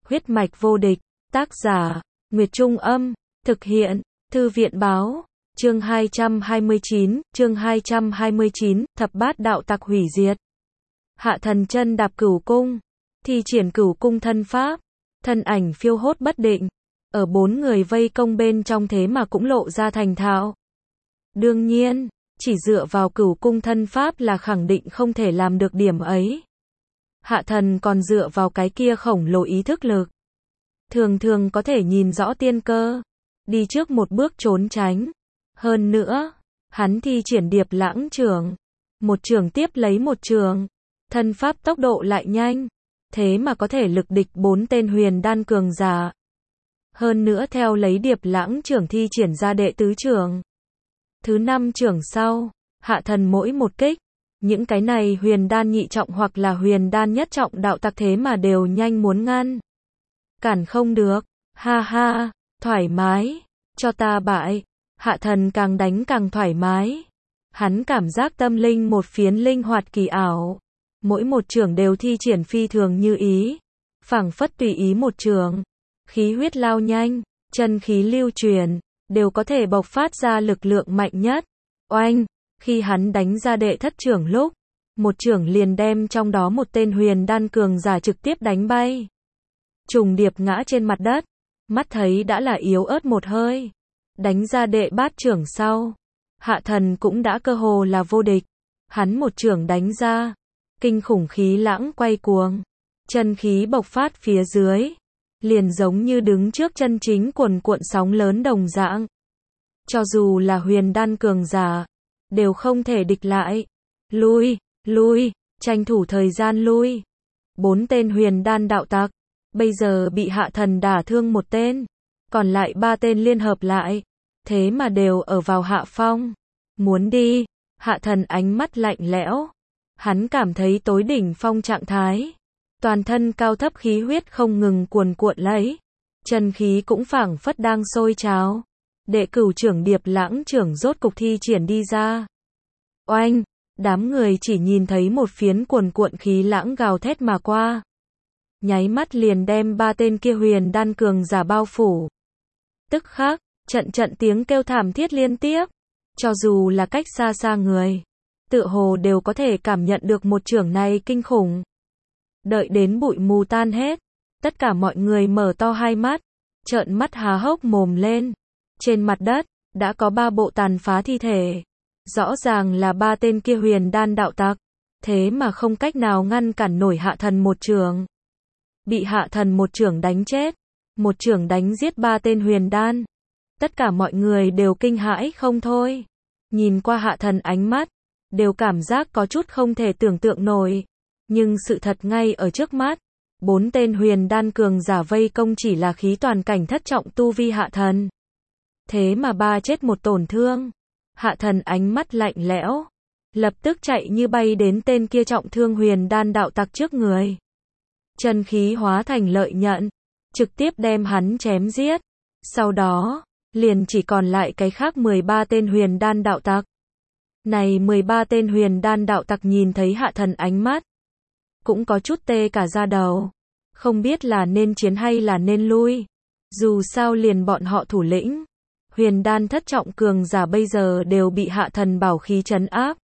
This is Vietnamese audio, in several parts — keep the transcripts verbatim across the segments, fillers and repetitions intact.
Huyết mạch vô địch, tác giả, Nguyệt Trung Âm, thực hiện, Thư viện Báo, chương hai trăm hai mươi chín, chương hai trăm hai mươi chín, thập bát đạo tặc hủy diệt. Hạ thần chân đạp cửu cung, thi triển cửu cung thân pháp, thân ảnh phiêu hốt bất định, ở bốn người vây công bên trong thế mà cũng lộ ra thành thạo. Đương nhiên, chỉ dựa vào cửu cung thân pháp là khẳng định không thể làm được điểm ấy. Hạ thần còn dựa vào cái kia khổng lồ ý thức lực. Thường thường có thể nhìn rõ tiên cơ, đi trước một bước trốn tránh. Hơn nữa, hắn thi triển điệp lãng trưởng, một trường tiếp lấy một trường, thân pháp tốc độ lại nhanh, thế mà có thể lực địch bốn tên huyền đan cường giả. Hơn nữa theo lấy điệp lãng trưởng thi triển ra đệ tứ trưởng. Thứ năm trưởng sau, hạ thần mỗi một kích, những cái này huyền đan nhị trọng hoặc là huyền đan nhất trọng đạo tặc thế mà đều nhanh muốn ngăn. Cản không được, ha ha, thoải mái, cho ta bại. Hạ thần càng đánh càng thoải mái. Hắn cảm giác tâm linh một phiến linh hoạt kỳ ảo. Mỗi một trường đều thi triển phi thường như ý. Phảng phất tùy ý một trường. Khí huyết lao nhanh, chân khí lưu truyền, đều có thể bộc phát ra lực lượng mạnh nhất. Oanh, khi hắn đánh ra đệ thất trưởng lúc, một trưởng liền đem trong đó một tên huyền đan cường giả trực tiếp đánh bay. Trùng điệp ngã trên mặt đất, mắt thấy đã là yếu ớt một hơi. Đánh ra đệ bát trưởng sau, hạ thần cũng đã cơ hồ là vô địch. Hắn một trưởng đánh ra, kinh khủng khí lãng quay cuồng, chân khí bộc phát phía dưới, liền giống như đứng trước chân chính cuồn cuộn sóng lớn đồng dạng. Cho dù là huyền đan cường giả, đều không thể địch lại. Lui, lui, tranh thủ thời gian lui. Bốn tên huyền đan đạo tặc, bây giờ bị hạ thần đả thương một tên, còn lại ba tên liên hợp lại, thế mà đều ở vào hạ phong. Muốn đi, hạ thần ánh mắt lạnh lẽo. Hắn cảm thấy tối đỉnh phong trạng thái. Toàn thân cao thấp khí huyết không ngừng cuồn cuộn lấy. Chân khí cũng phảng phất đang sôi trào. Đệ cửu trưởng điệp lãng trưởng rốt cục thi triển đi ra. Oanh, đám người chỉ nhìn thấy một phiến cuồn cuộn khí lãng gào thét mà qua. Nháy mắt liền đem ba tên kia huyền đan cường giả bao phủ. Tức khắc, trận trận tiếng kêu thảm thiết liên tiếp. Cho dù là cách xa xa người, tựa hồ đều có thể cảm nhận được một trưởng này kinh khủng. Đợi đến bụi mù tan hết, tất cả mọi người mở to hai mắt, trợn mắt há hốc mồm lên. Trên mặt đất, đã có ba bộ tàn phá thi thể. Rõ ràng là ba tên kia huyền đan đạo tặc, thế mà không cách nào ngăn cản nổi hạ thần một trường. Bị hạ thần một trưởng đánh chết, một trưởng đánh giết ba tên huyền đan. Tất cả mọi người đều kinh hãi không thôi. Nhìn qua hạ thần ánh mắt, đều cảm giác có chút không thể tưởng tượng nổi. Nhưng sự thật ngay ở trước mắt. Bốn tên huyền đan cường giả vây công chỉ là khí toàn cảnh thất trọng tu vi hạ thần. Thế mà ba chết một tổn thương. Hạ thần ánh mắt lạnh lẽo, lập tức chạy như bay đến tên kia trọng thương huyền đan đạo tặc trước người. Chân khí hóa thành lợi nhận, trực tiếp đem hắn chém giết. Sau đó, liền chỉ còn lại cái khác mười ba tên huyền đan đạo tặc. Này mười ba tên huyền đan đạo tặc nhìn thấy hạ thần ánh mắt, cũng có chút tê cả da đầu. Không biết là nên chiến hay là nên lui. Dù sao liền bọn họ thủ lĩnh, huyền đan thất trọng cường giả bây giờ đều bị hạ thần bảo khí trấn áp.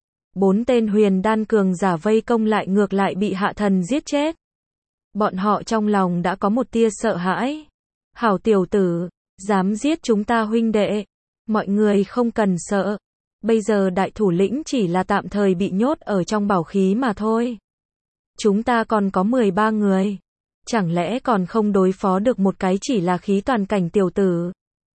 Bốn tên huyền đan cường giả vây công lại ngược lại bị hạ thần giết chết. Bọn họ trong lòng đã có một tia sợ hãi. Hảo tiểu tử, dám giết chúng ta huynh đệ. Mọi người không cần sợ. Bây giờ đại thủ lĩnh chỉ là tạm thời bị nhốt ở trong bảo khí mà thôi. Chúng ta còn có mười ba người. Chẳng lẽ còn không đối phó được một cái chỉ là khí toàn cảnh tiểu tử.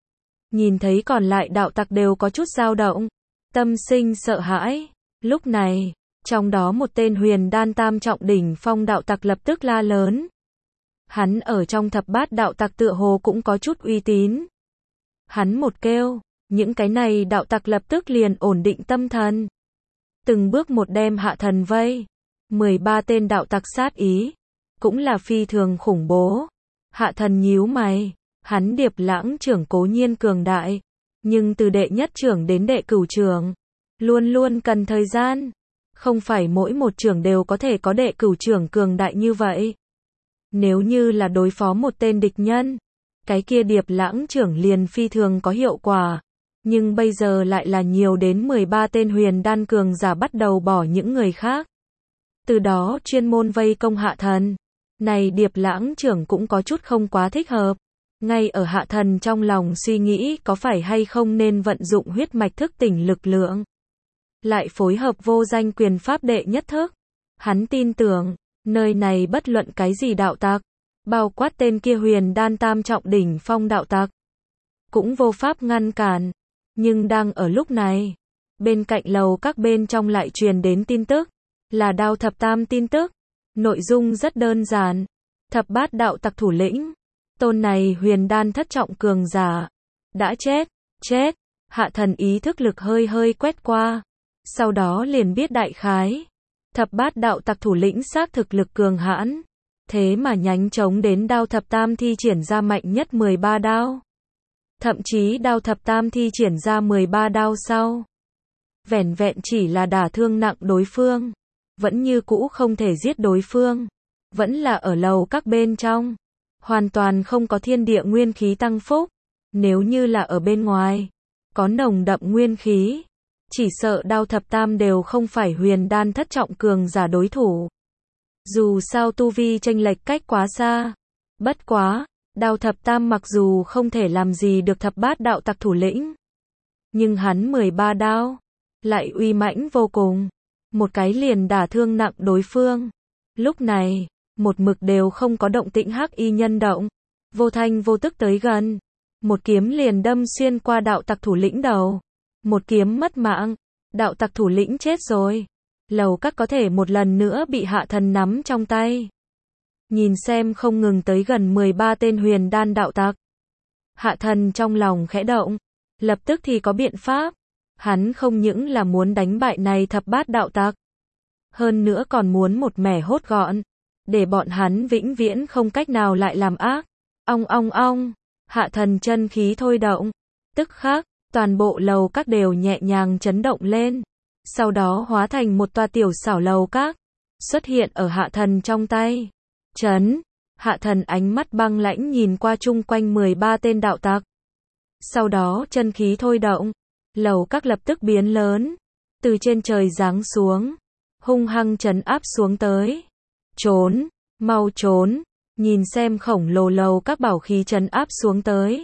Nhìn thấy còn lại đạo tặc đều có chút dao động. Tâm sinh sợ hãi. Lúc này, trong đó một tên huyền đan tam trọng đỉnh phong đạo tặc lập tức la lớn. Hắn ở trong thập bát đạo tặc tựa hồ cũng có chút uy tín. Hắn một kêu, những cái này đạo tặc lập tức liền ổn định tâm thần. Từng bước một đem hạ thần vây. mười ba tên đạo tặc sát ý, cũng là phi thường khủng bố. Hạ thần nhíu mày, hắn điệp lãng trưởng cố nhiên cường đại, nhưng từ đệ nhất trưởng đến đệ cửu trưởng, luôn luôn cần thời gian. Không phải mỗi một trưởng đều có thể có đệ cửu trưởng cường đại như vậy. Nếu như là đối phó một tên địch nhân, cái kia Điệp Lãng trưởng liền phi thường có hiệu quả. Nhưng bây giờ lại là nhiều đến mười ba tên huyền đan cường giả bắt đầu bỏ những người khác. Từ đó chuyên môn vây công Hạ Thần. Này Điệp Lãng trưởng cũng có chút không quá thích hợp. Ngay ở Hạ Thần trong lòng suy nghĩ có phải hay không nên vận dụng huyết mạch thức tỉnh lực lượng. Lại phối hợp vô danh quyền pháp đệ nhất thức. Hắn tin tưởng, nơi này bất luận cái gì đạo tặc, bao quát tên kia huyền đan tam trọng đỉnh phong đạo tặc, cũng vô pháp ngăn cản. Nhưng đang ở lúc này, bên cạnh lầu các bên trong lại truyền đến tin tức, là Đao Thập Tam tin tức. Nội dung rất đơn giản, thập bát đạo tặc thủ lĩnh, tôn này huyền đan thất trọng cường giả, đã chết, chết. Hạ Thần ý thức lực hơi hơi quét qua, sau đó liền biết đại khái. Thập bát đạo tặc thủ lĩnh xác thực lực cường hãn, thế mà nhánh chống đến Đao Thập Tam thi triển ra mạnh nhất mười ba đao. Thậm chí Đao Thập Tam thi triển ra mười ba đao sau, vẻn vẹn chỉ là đả thương nặng đối phương, vẫn như cũ không thể giết đối phương, vẫn là ở lầu các bên trong, hoàn toàn không có thiên địa nguyên khí tăng phúc. Nếu như là ở bên ngoài, có nồng đậm nguyên khí, chỉ sợ Đao Thập Tam đều không phải huyền đan thất trọng cường giả đối thủ. Dù sao tu vi chênh lệch cách quá xa. Bất quá, Đao Thập Tam mặc dù không thể làm gì được thập bát đạo tặc thủ lĩnh, nhưng hắn mười ba đao lại uy mãnh vô cùng, một cái liền đả thương nặng đối phương. Lúc này, một mực đều không có động tĩnh hắc y nhân động, vô thanh vô tức tới gần, một kiếm liền đâm xuyên qua đạo tặc thủ lĩnh đầu. Một kiếm mất mạng, đạo tặc thủ lĩnh chết rồi. Lầu các có thể một lần nữa bị Hạ Thần nắm trong tay. Nhìn xem không ngừng tới gần mười ba tên huyền đan đạo tặc, Hạ Thần trong lòng khẽ động, lập tức thì có biện pháp. Hắn không những là muốn đánh bại này thập bát đạo tặc, hơn nữa còn muốn một mẻ hốt gọn, để bọn hắn vĩnh viễn không cách nào lại làm ác. Ong ong ong, Hạ Thần chân khí thôi động, tức khắc, toàn bộ lầu các đều nhẹ nhàng chấn động lên, sau đó hóa thành một tòa tiểu xảo lầu các, xuất hiện ở Hạ Thần trong tay. Chấn, Hạ Thần ánh mắt băng lãnh nhìn qua chung quanh mười ba tên đạo tặc. Sau đó chân khí thôi động, lầu các lập tức biến lớn, từ trên trời giáng xuống, hung hăng trấn áp xuống tới. Trốn, mau trốn, nhìn xem khổng lồ lầu các bảo khí trấn áp xuống tới.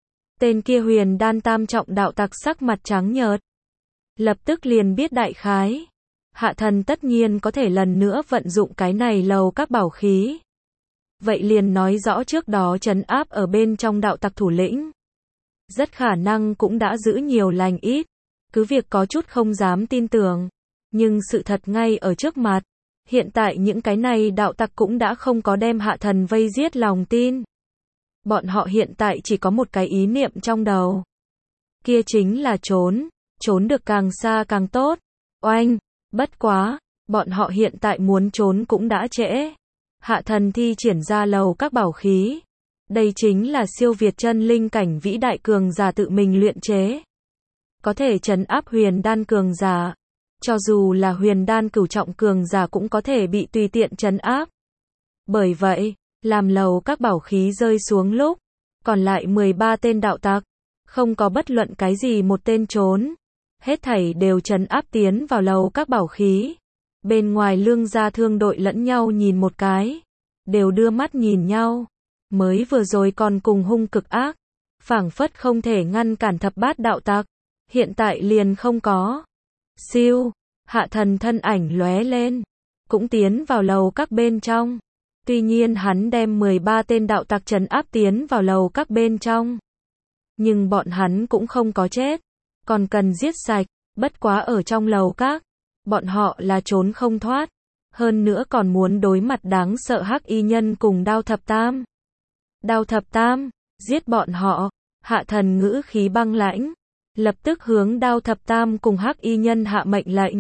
Tên kia huyền đan tam trọng đạo tặc sắc mặt trắng nhợt, lập tức liền biết đại khái. Hạ Thần tất nhiên có thể lần nữa vận dụng cái này lầu các bảo khí. Vậy liền nói rõ trước đó trấn áp ở bên trong đạo tặc thủ lĩnh, rất khả năng cũng đã giữ nhiều lành ít. Cứ việc có chút không dám tin tưởng, nhưng sự thật ngay ở trước mặt. Hiện tại những cái này đạo tặc cũng đã không có đem Hạ Thần vây giết lòng tin. Bọn họ hiện tại chỉ có một cái ý niệm trong đầu. Kia chính là trốn, trốn được càng xa càng tốt. Oanh, bất quá, bọn họ hiện tại muốn trốn cũng đã trễ. Hạ Thần thi triển ra lầu các bảo khí. Đây chính là siêu việt chân linh cảnh vĩ đại cường giả tự mình luyện chế. Có thể trấn áp huyền đan cường giả. Cho dù là huyền đan cửu trọng cường giả cũng có thể bị tùy tiện trấn áp. Bởi vậy, làm lầu các bảo khí rơi xuống lúc, còn lại mười ba tên đạo tặc, không có bất luận cái gì một tên trốn. Hết thảy đều trấn áp tiến vào lầu các bảo khí. Bên ngoài Lương gia thương đội lẫn nhau nhìn một cái, đều đưa mắt nhìn nhau. Mới vừa rồi còn cùng hung cực ác, phảng phất không thể ngăn cản thập bát đạo tặc, hiện tại liền không có. Siêu, Hạ Thần thân ảnh lóe lên, cũng tiến vào lầu các bên trong. Tuy nhiên hắn đem mười ba tên đạo tặc trấn áp tiến vào lầu các bên trong, nhưng bọn hắn cũng không có chết, còn cần giết sạch. Bất quá ở trong lầu các, bọn họ là trốn không thoát, hơn nữa còn muốn đối mặt đáng sợ hắc y nhân cùng Đao Thập Tam. Đao Thập Tam, giết bọn họ. Hạ Thần ngữ khí băng lãnh, lập tức hướng Đao Thập Tam cùng hắc y nhân hạ mệnh lệnh.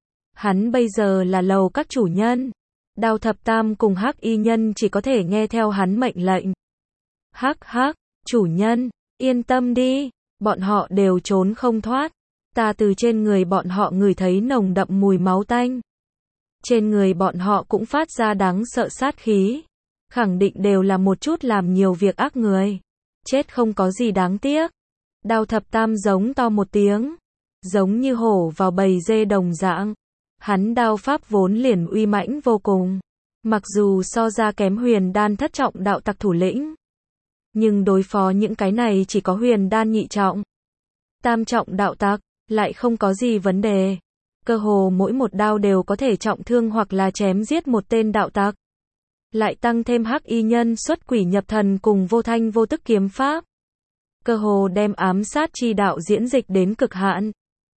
Hắn bây giờ là lầu các chủ nhân, Đao Thập Tam cùng hắc y nhân chỉ có thể nghe theo hắn mệnh lệnh. Hắc hắc, chủ nhân, yên tâm đi, bọn họ đều trốn không thoát. Ta từ trên người bọn họ ngửi thấy nồng đậm mùi máu tanh. Trên người bọn họ cũng phát ra đáng sợ sát khí. khẳng định đều là một chút làm nhiều việc ác người. Chết không có gì đáng tiếc. Đao thập tam giống to một tiếng, giống như hổ vào bầy dê đồng dạng. Hắn đao pháp vốn liền uy mãnh vô cùng. Mặc dù so ra kém huyền đan thất trọng đạo tặc thủ lĩnh, nhưng đối phó những cái này chỉ có huyền đan nhị trọng, tam trọng đạo tặc, lại không có gì vấn đề. Cơ hồ mỗi một đao đều có thể trọng thương hoặc là chém giết một tên đạo tặc. Lại tăng thêm hắc y nhân xuất quỷ nhập thần cùng vô thanh vô tức kiếm pháp. Cơ hồ đem ám sát chi đạo diễn dịch đến cực hạn.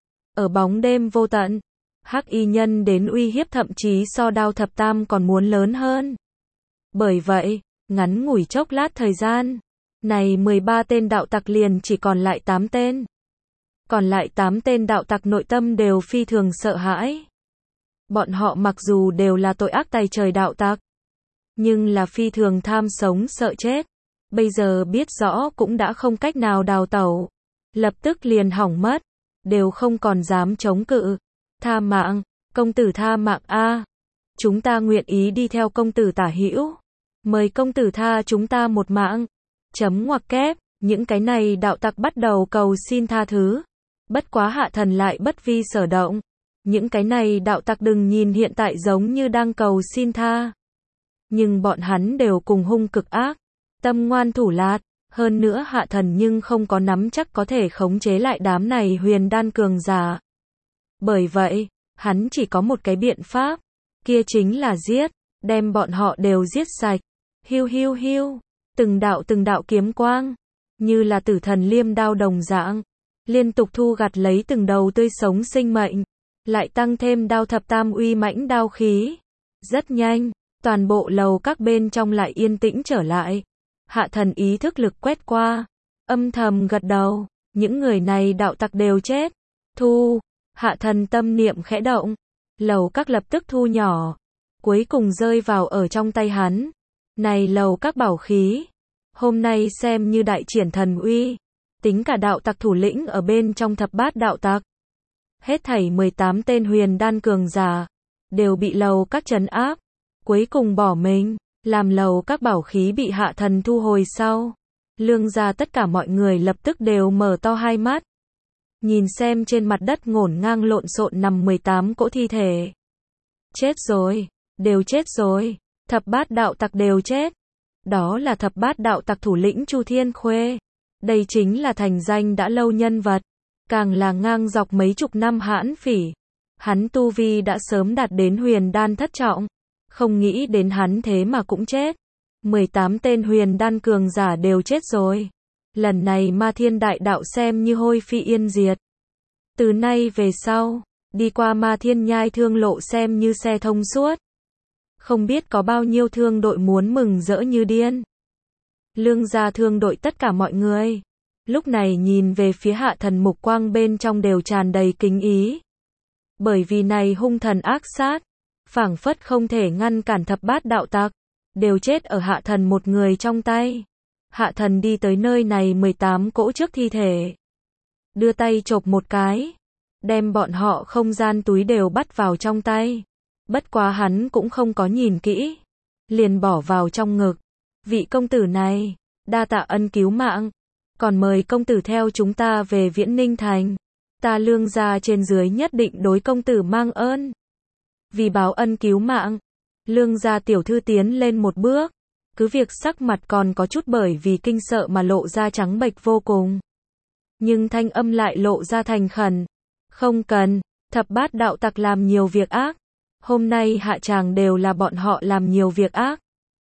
Ở bóng đêm vô tận, hắc y nhân đến uy hiếp thậm chí so đao thập tam còn muốn lớn hơn. Bởi vậy, ngắn ngủi chốc lát thời gian, này mười ba tên đạo tặc liền chỉ còn lại tám tên. Còn lại tám tên đạo tặc nội tâm đều phi thường sợ hãi. Bọn họ mặc dù đều là tội ác tày trời đạo tặc, nhưng là phi thường tham sống sợ chết. Bây giờ biết rõ cũng đã không cách nào đào tẩu, lập tức liền hỏng mất, đều không còn dám chống cự. Tha mạng, công tử tha mạng a. Chúng ta nguyện ý đi theo công tử tả hữu. Mời công tử tha chúng ta một mạng. Chấm ngoặc kép, những cái này đạo tặc bắt đầu cầu xin tha thứ. Bất quá Hạ Thần lại bất vi sở động. Những cái này đạo tặc đừng nhìn hiện tại giống như đang cầu xin tha, nhưng bọn hắn đều cùng hung cực ác, tâm ngoan thủ lạt. Hơn nữa Hạ Thần nhưng không có nắm chắc có thể khống chế lại đám này huyền đan cường giả. Bởi vậy, hắn chỉ có một cái biện pháp, kia chính là giết, đem bọn họ đều giết sạch. Hiu hiu hiu, từng đạo từng đạo kiếm quang, như là tử thần liêm đao đồng dạng, liên tục thu gặt lấy từng đầu tươi sống sinh mệnh, lại tăng thêm đao thập tam uy mãnh đao khí. Rất nhanh, toàn bộ lầu các bên trong lại yên tĩnh trở lại. Hạ Thần ý thức lực quét qua, âm thầm gật đầu, những người này đạo tặc đều chết. Thu, Hạ Thần tâm niệm khẽ động, lầu các lập tức thu nhỏ, cuối cùng rơi vào ở trong tay hắn. Này lầu các bảo khí, hôm nay xem như đại triển thần uy, tính cả đạo tặc thủ lĩnh ở bên trong thập bát đạo tặc. Hết thảy mười tám tên huyền đan cường giả, đều bị lầu các trấn áp, cuối cùng bỏ mình, làm lầu các bảo khí bị Hạ Thần thu hồi sau. Lương gia tất cả mọi người lập tức đều mở to hai mắt. Nhìn xem trên mặt đất ngổn ngang lộn xộn nằm mười tám cỗ thi thể. Chết rồi, đều chết rồi, thập bát đạo tặc đều chết. Đó là thập bát đạo tặc thủ lĩnh Chu Thiên Khuê. Đây chính là thành danh đã lâu nhân vật, càng là ngang dọc mấy chục năm hãn phỉ. Hắn tu vi đã sớm đạt đến huyền đan thất trọng, không nghĩ đến hắn thế mà cũng chết. mười tám tên huyền đan cường giả đều chết rồi. Lần này Ma Thiên Đại Đạo xem như hôi phi yên diệt. Từ nay về sau, đi qua Ma Thiên Nhai thương lộ xem như xe thông suốt. Không biết có bao nhiêu thương đội muốn mừng rỡ như điên. Lương gia thương đội tất cả mọi người, lúc này nhìn về phía Hạ Thần mục quang bên trong đều tràn đầy kính ý. Bởi vì này hung thần ác sát, phảng phất không thể ngăn cản thập bát đạo tặc, đều chết ở Hạ Thần một người trong tay. Hạ Thần đi tới nơi này mười tám cỗ trước thi thể, đưa tay chộp một cái, đem bọn họ không gian túi đều bắt vào trong tay. Bất quá hắn cũng không có nhìn kỹ, liền bỏ vào trong ngực. Vị công tử này, đa tạ ân cứu mạng, còn mời công tử theo chúng ta về Viễn Ninh Thành. Ta Lương gia trên dưới nhất định đối công tử mang ơn. Vì báo ân cứu mạng, Lương gia tiểu thư tiến lên một bước, cứ việc sắc mặt còn có chút bởi vì kinh sợ mà lộ ra trắng bệch vô cùng. Nhưng thanh âm lại lộ ra thành khẩn. Không cần, thập bát đạo tặc làm nhiều việc ác. Hôm nay hạ tràng đều là bọn họ làm nhiều việc ác.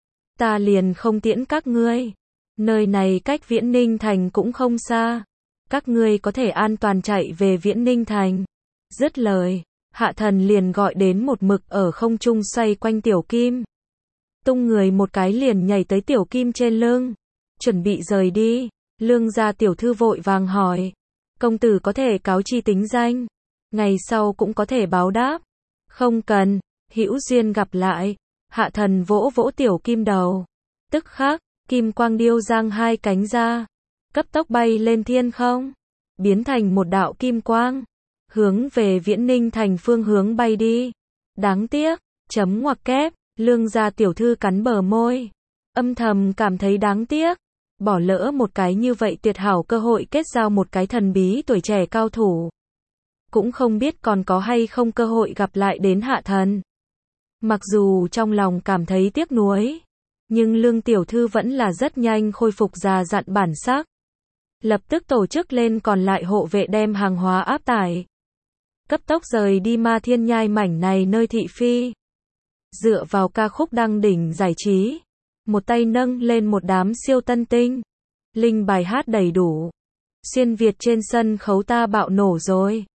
Ta liền không tiễn các ngươi. Nơi này cách Viễn Ninh Thành cũng không xa. Các ngươi có thể an toàn chạy về Viễn Ninh Thành. Dứt lời, Hạ Thần liền gọi đến một mực ở không trung xoay quanh Tiểu Kim. Tung người một cái liền nhảy tới Tiểu Kim trên lưng. Chuẩn bị rời đi. Lương gia tiểu thư vội vàng hỏi. Công tử có thể cáo chi tính danh. Ngày sau cũng có thể báo đáp. Không cần, hữu duyên gặp lại. Hạ Thần vỗ vỗ Tiểu Kim đầu. Tức khắc, kim quang điêu giang hai cánh ra, cấp tốc bay lên thiên không, biến thành một đạo kim quang, hướng về Viễn Ninh Thành phương hướng bay đi. Đáng tiếc, chấm ngoặc kép, Lương gia tiểu thư cắn bờ môi. Âm thầm cảm thấy đáng tiếc. Bỏ lỡ một cái như vậy tuyệt hảo cơ hội kết giao một cái thần bí tuổi trẻ cao thủ. Cũng không biết còn có hay không cơ hội gặp lại đến hạ thần. Mặc dù trong lòng cảm thấy tiếc nuối, nhưng Lương tiểu thư vẫn là rất nhanh khôi phục già dặn bản sắc. Lập tức tổ chức lên còn lại hộ vệ đem hàng hóa áp tải. Cấp tốc rời đi Ma Thiên Nhai mảnh này nơi thị phi. Dựa vào ca khúc đăng đỉnh giải trí. Một tay nâng lên một đám siêu tân tinh. Linh bài hát đầy đủ. Xuyên Việt trên sân khấu ta bạo nổ rồi.